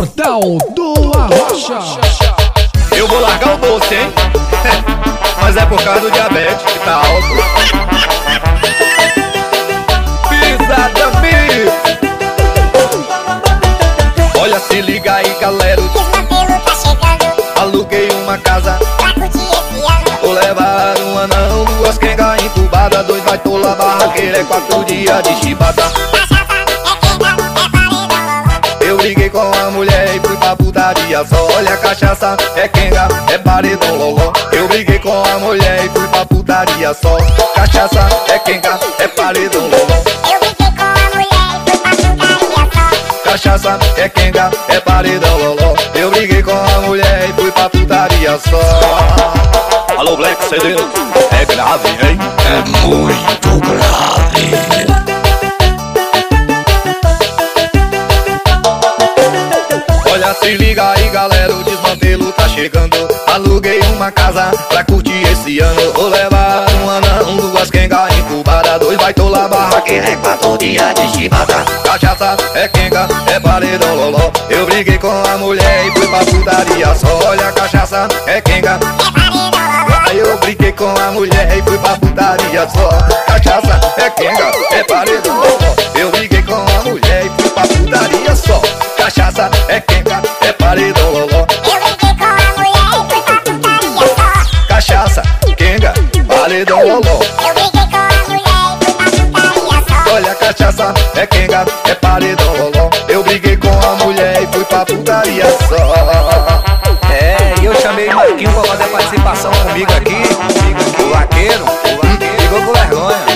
Portal do Arrocha. Eu vou largar o doce, hein? Mas é por causa do diabetes que tá alto. Pisada Mix. Olha, se liga aí, galera. O desmantelo tá chegando. Aluguei uma casa Pra curtir esse ano. vou levar um anão, duas quenga incubada, dois baitola, barraqueira, é 4 dias de chibata. Cachaça é quenga, é paredão. Eu briguei com a mulher e fui pra putaria só. Olha, cachaça é quenga, é paredão loló. Eu briguei com a mulher e fui pra putaria só. Cachaça é quenga, é paredão loló. Eu briguei com a mulher e fui pra putaria só. Cachaça é quenga, é paredão loló. Eu briguei com a mulher e fui pra putaria só. Alô, Black CD, é grave, hein? É muito grave. Olha, se liga aí, galera, o desmantelo tá chegando. Aluguei uma casa pra curtir esse ano. Vou levar um anão, duas quenga incubada, dois baitola, barraqueira, é 4 dias de chibata. Cachaça é quenga, é paredão loló. Eu briguei com a mulher e fui pra putaria só. Olha, cachaça é quenga, É paredão. aí eu briguei com a mulher e fui pra putaria só. Cachaça é quenga, é paredão loló. Eu briguei com a mulher e fui pra putaria só. Cachaça é quenga, é paredão loló. Eu briguei com a mulher e fui pra putaria só. Cachaça, quenga, paredão loló. Eu briguei com a mulher e fui pra putaria só. Olha, cachaça é quenga, é paredão loló. Eu briguei com a mulher e fui pra putaria só. É, e eu chamei o Marquinho pra fazer participação comigo aqui. O vaqueiro ficou com vergonha.